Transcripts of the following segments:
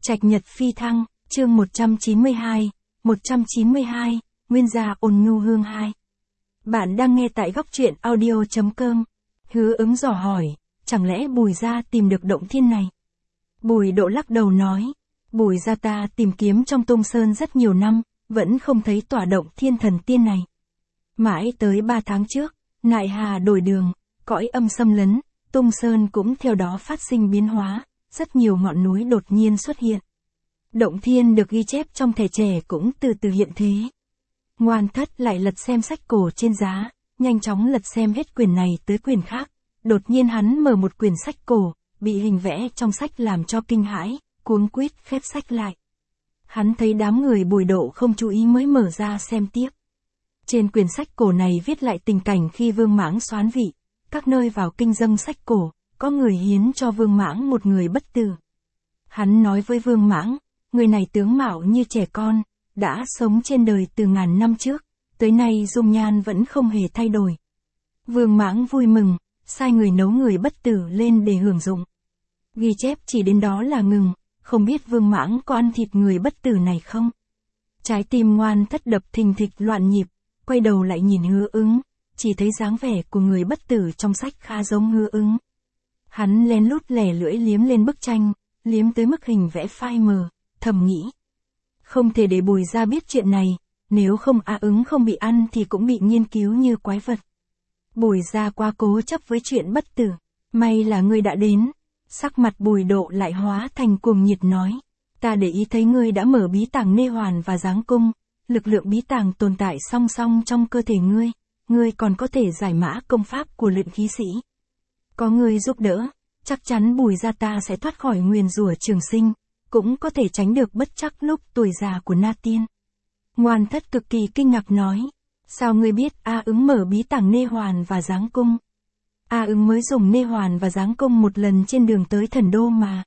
Trạch nhật phi thăng, chương 192, Nguyên gia ôn nhu hương 2. Bạn đang nghe tại góc truyện audio.com. Hứa ứng dò hỏi, chẳng lẽ Bùi gia tìm được động thiên này? Bùi Độ lắc đầu nói, Bùi gia ta tìm kiếm trong Tung Sơn rất nhiều năm, vẫn không thấy tỏa động thiên thần tiên này. Mãi tới 3 tháng trước, Nại Hà đổi đường, cõi âm xâm lấn, Tung Sơn cũng theo đó phát sinh biến hóa, rất nhiều ngọn núi đột nhiên xuất hiện. Động thiên được ghi chép trong thẻ trẻ cũng từ từ hiện thế. Ngoan Thất lại lật xem sách cổ trên giá, nhanh chóng lật xem hết quyển này tới quyển khác. Đột nhiên hắn mở một quyển sách cổ, bị hình vẽ trong sách làm cho kinh hãi, cuống quýt khép sách lại. Hắn thấy đám người Bùi Độ không chú ý mới mở ra xem tiếp. Trên quyển sách cổ này viết lại tình cảnh khi Vương Mãng soán vị, các nơi vào kinh dâng sách cổ, có người hiến cho Vương Mãng một người bất tử. Hắn nói với Vương Mãng, người này tướng mạo như trẻ con, đã sống trên đời từ ngàn năm trước, tới nay dung nhan vẫn không hề thay đổi. Vương Mãng vui mừng, sai người nấu người bất tử lên để hưởng dụng. Ghi chép chỉ đến đó là ngừng, không biết Vương Mãng có ăn thịt người bất tử này không? Trái tim Ngoan Thất đập thình thịch loạn nhịp, quay đầu lại nhìn Hứa Ứng, chỉ thấy dáng vẻ của người bất tử trong sách khá giống Hứa Ứng. Hắn lén lút lẻ lưỡi liếm lên bức tranh, liếm tới mức hình vẽ phai mờ, thầm nghĩ. Không thể để Bùi gia biết chuyện này, nếu không Ứng không bị ăn thì cũng bị nghiên cứu như quái vật. Bùi gia quá cố chấp với chuyện bất tử, may là ngươi đã đến. Sắc mặt Bùi Độ lại hóa thành cuồng nhiệt nói, ta để ý thấy ngươi đã mở bí tàng Nê Hoàn và Giáng Cung, lực lượng bí tàng tồn tại song song trong cơ thể ngươi còn có thể giải mã công pháp của luyện khí sĩ. Có ngươi giúp đỡ, chắc chắn Bùi gia ta sẽ thoát khỏi nguyền rủa trường sinh, cũng có thể tránh được bất trắc lúc tuổi già của Na Tiên. Ngoan Thất cực kỳ kinh ngạc nói, sao ngươi biết Ứng mở bí tàng Nê Hoàn và Giáng Cung? Ứng mới dùng Nê Hoàn và Giáng Cung một lần trên đường tới Thần Đô mà.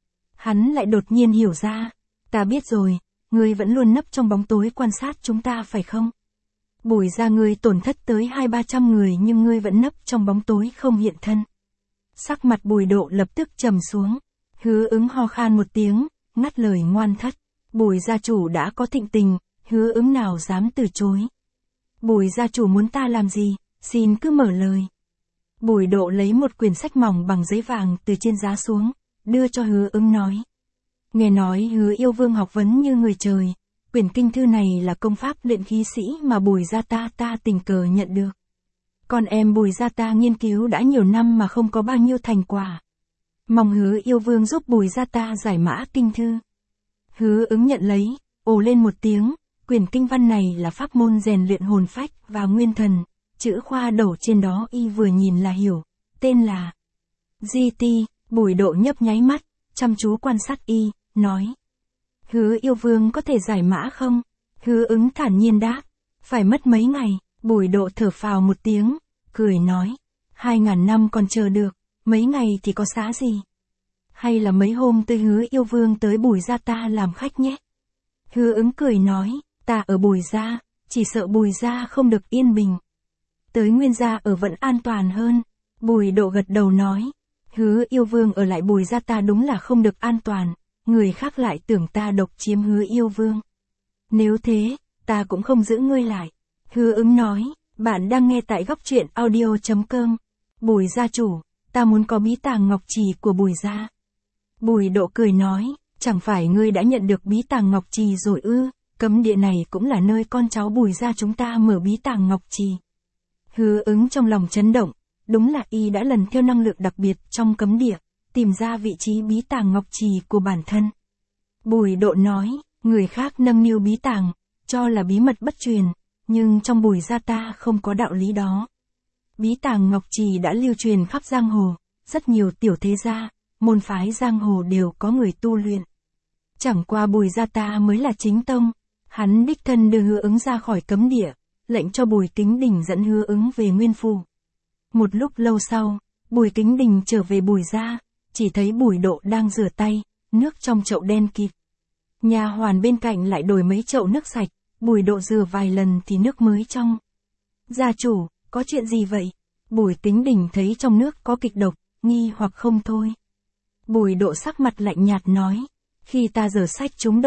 Hắn lại đột nhiên hiểu ra, ta biết rồi, ngươi vẫn luôn nấp trong bóng tối quan sát chúng ta phải không? Bùi gia ngươi tổn thất tới 200-300 người nhưng ngươi vẫn nấp trong bóng tối không hiện thân. Sắc mặt Bùi Độ lập tức trầm xuống. Hứa Ứng ho khan một tiếng, ngắt lời Ngoan Thất. Bùi gia chủ đã có thịnh tình, Hứa Ứng nào dám từ chối. Bùi gia chủ muốn ta làm gì, xin cứ mở lời. Bùi Độ lấy một quyển sách mỏng bằng giấy vàng từ trên giá xuống, đưa cho Hứa Ứng nói. Nghe nói Hứa yêu vương học vấn như người trời, quyển kinh thư này là công pháp luyện khí sĩ mà Bùi gia ta tình cờ nhận được. Con em Bùi gia ta nghiên cứu đã nhiều năm mà không có bao nhiêu thành quả. Mong Hứa yêu vương giúp Bùi gia ta giải mã kinh thư. Hứa Ứng nhận lấy, ồ lên một tiếng, quyển kinh văn này là pháp môn rèn luyện hồn phách và nguyên thần, chữ khoa đổ trên đó y vừa nhìn là hiểu, tên là GT. Bùi Độ nhấp nháy mắt, chăm chú quan sát y, nói. Hứa yêu vương có thể giải mã không? Hứa Ứng thản nhiên đáp, phải mất mấy ngày. Bùi Độ thở phào một tiếng, cười nói, 2000 năm còn chờ được, mấy ngày thì có xá gì? Hay là mấy hôm tôi Hứa yêu vương tới Bùi gia ta làm khách nhé? Hứa Ứng cười nói, ta ở Bùi gia, chỉ sợ Bùi gia không được yên bình. Tới Nguyên gia ở vẫn an toàn hơn. Bùi Độ gật đầu nói, Hứa yêu vương ở lại Bùi gia ta đúng là không được an toàn, người khác lại tưởng ta độc chiếm Hứa yêu vương. Nếu thế, ta cũng không giữ ngươi lại. Hứa Ứng nói, bạn đang nghe tại góc truyện audio.com. Bùi gia chủ, ta muốn có bí tàng ngọc trì của Bùi gia. Bùi Độ cười nói, chẳng phải ngươi đã nhận được bí tàng ngọc trì rồi ư? Cấm địa này cũng là nơi con cháu Bùi gia chúng ta mở bí tàng ngọc trì. Hứa Ứng trong lòng chấn động, đúng là y đã lần theo năng lượng đặc biệt trong cấm địa, tìm ra vị trí bí tàng ngọc trì của bản thân. Bùi Độ nói, người khác nâng niu bí tàng, cho là bí mật bất truyền, nhưng trong Bùi gia ta không có đạo lý đó. Bí tàng ngọc trì đã lưu truyền khắp giang hồ, rất nhiều tiểu thế gia, môn phái giang hồ đều có người tu luyện. Chẳng qua Bùi gia ta mới là chính tông, hắn đích thân đưa Hứa Ứng ra khỏi cấm địa, lệnh cho Bùi Kính Đình dẫn Hứa Ứng về Nguyên phủ. Một lúc lâu sau, Bùi Kính Đình trở về Bùi gia, chỉ thấy Bùi Độ đang rửa tay, nước trong chậu đen kịt. Nha hoàn bên cạnh lại đổi mấy chậu nước sạch, Bùi Độ rửa vài lần thì nước mới trong. Gia chủ, có chuyện gì vậy? Bùi Kính Đình thấy trong nước có kịch độc, nghi hoặc không thôi. Bùi Độ sắc mặt lạnh nhạt nói, Khi ta giở sách trúng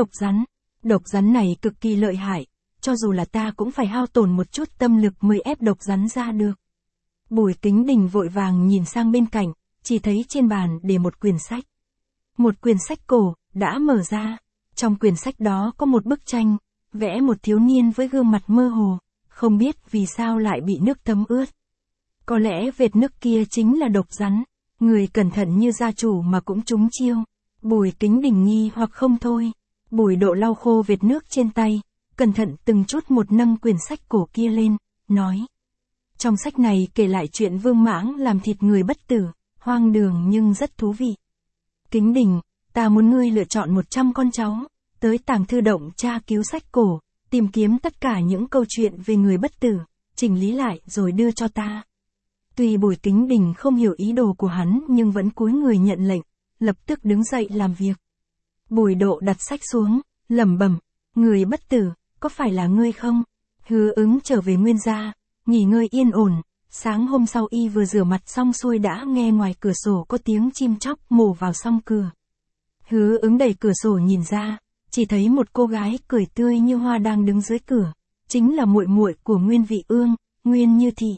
độc rắn này cực kỳ lợi hại, cho dù là ta cũng phải hao tổn một chút tâm lực mới ép độc rắn ra được. Bùi Kính Đình vội vàng nhìn sang bên cạnh, chỉ thấy trên bàn để một quyển sách. Một quyển sách cổ, đã mở ra. Trong quyển sách đó có một bức tranh, vẽ một thiếu niên với gương mặt mơ hồ, không biết vì sao lại bị nước thấm ướt. Có lẽ vệt nước kia chính là độc rắn, người cẩn thận như gia chủ mà cũng trúng chiêu. Bùi Kính Đình nghi hoặc không thôi. Bùi Độ lau khô vệt nước trên tay, cẩn thận từng chút một nâng quyển sách cổ kia lên, nói. Trong sách này kể lại chuyện Vương Mãng làm thịt người bất tử, hoang đường nhưng rất thú vị. Kính Đình, ta muốn ngươi lựa chọn 100 con cháu, tới tàng thư động tra cứu sách cổ, tìm kiếm tất cả những câu chuyện về người bất tử, chỉnh lý lại rồi đưa cho ta. Tuy Bùi Kính Đình không hiểu ý đồ của hắn nhưng vẫn cúi người nhận lệnh, lập tức đứng dậy làm việc. Bùi Độ đặt sách xuống, lẩm bẩm, người bất tử, có phải là ngươi không? Hứa Ứng trở về Nguyên gia, nghỉ ngơi yên ổn, sáng hôm sau y vừa rửa mặt xong xuôi đã nghe ngoài cửa sổ có tiếng chim chóc mổ vào song cửa. Hứa Ứng đẩy cửa sổ nhìn ra, chỉ thấy một cô gái cười tươi như hoa đang đứng dưới cửa, chính là muội muội của Nguyên Vị Ương, Nguyên Như Thị.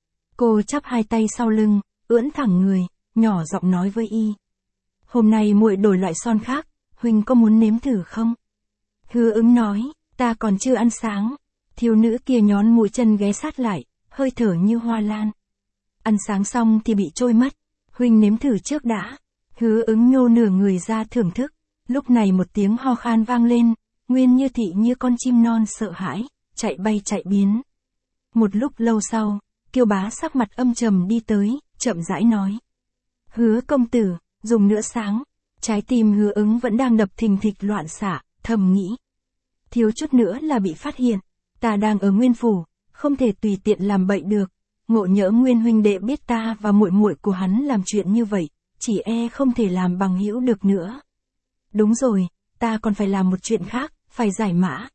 Cô chắp hai tay sau lưng, ưỡn thẳng người, nhỏ giọng nói với y. Hôm nay muội đổi loại son khác, huynh có muốn nếm thử không? Hứa Ứng nói, ta còn chưa ăn sáng. Thiếu nữ kia nhón mũi chân ghé sát lại, hơi thở như hoa lan. Ăn sáng xong thì bị trôi mất, huynh nếm thử trước đã. Hứa Ứng nhô nửa người ra thưởng thức. Lúc này một tiếng ho khan vang lên, Nguyên Như Thị như con chim non sợ hãi, chạy bay chạy biến. Một lúc lâu sau, Kiêu Bá sắc mặt âm trầm đi tới, chậm rãi nói. Hứa công tử, dùng nữa sáng. Trái tim Hứa Ứng vẫn đang đập thình thịch loạn xạ, thầm nghĩ. Thiếu chút nữa là bị phát hiện, ta đang ở Nguyên phủ, không thể tùy tiện làm bậy được. Ngộ nhỡ Nguyên huynh đệ biết ta và muội muội của hắn làm chuyện như vậy, chỉ e không thể làm bằng hữu được nữa. Đúng rồi, ta còn phải làm một chuyện khác, phải giải mã.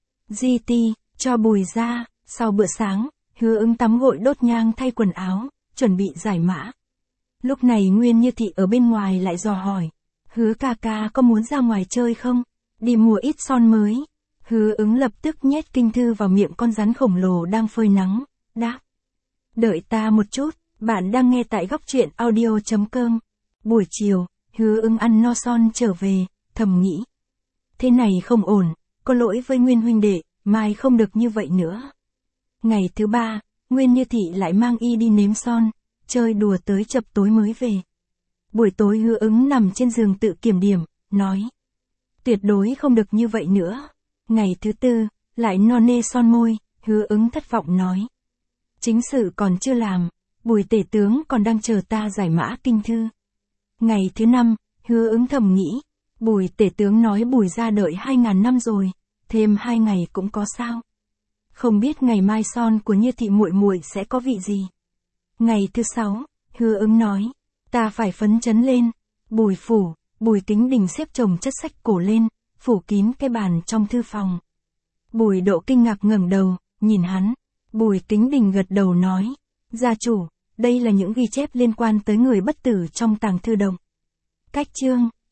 Di ti, cho Bùi ra. Sau bữa sáng, Hứa Ứng tắm gội đốt nhang thay quần áo, chuẩn bị giải mã. Lúc này Nguyên Như Thị ở bên ngoài lại dò hỏi. Hứa ca ca có muốn ra ngoài chơi không? Đi mua ít son mới. Hứa Ứng lập tức nhét kinh thư vào miệng con rắn khổng lồ đang phơi nắng, đáp. Đợi ta một chút, bạn đang nghe tại góc truyện audio.com. Buổi chiều, Hứa Ứng ăn no son trở về, thầm nghĩ. Thế này không ổn, có lỗi với Nguyên huynh đệ, mai không được như vậy nữa. Ngày thứ 3, Nguyên Như Thị lại mang y đi nếm son, chơi đùa tới chập tối mới về. Buổi tối Hứa Ứng nằm trên giường tự kiểm điểm, nói. Tuyệt đối không được như vậy nữa. Ngày thứ 4, lại no nê son môi, Hứa Ứng thất vọng nói. Chính sự còn chưa làm, Bùi tể tướng còn đang chờ ta giải mã kinh thư. Ngày thứ 5, Hứa Ứng thầm nghĩ. Bùi tể tướng nói Bùi ra đợi 2000 năm rồi, thêm 2 ngày cũng có sao. Không biết ngày mai son của Như Thị muội muội sẽ có vị gì. Ngày thứ 6, Hứa Ứng nói. Ta phải phấn chấn lên. Bùi phủ, Bùi Kính Đình xếp chồng chất sách cổ lên, phủ kín cái bàn trong thư phòng. Bùi Độ kinh ngạc ngẩng đầu, nhìn hắn. Bùi Kính Đình gật đầu nói. Gia chủ, đây là những ghi chép liên quan tới người bất tử trong tàng thư động. Cách chương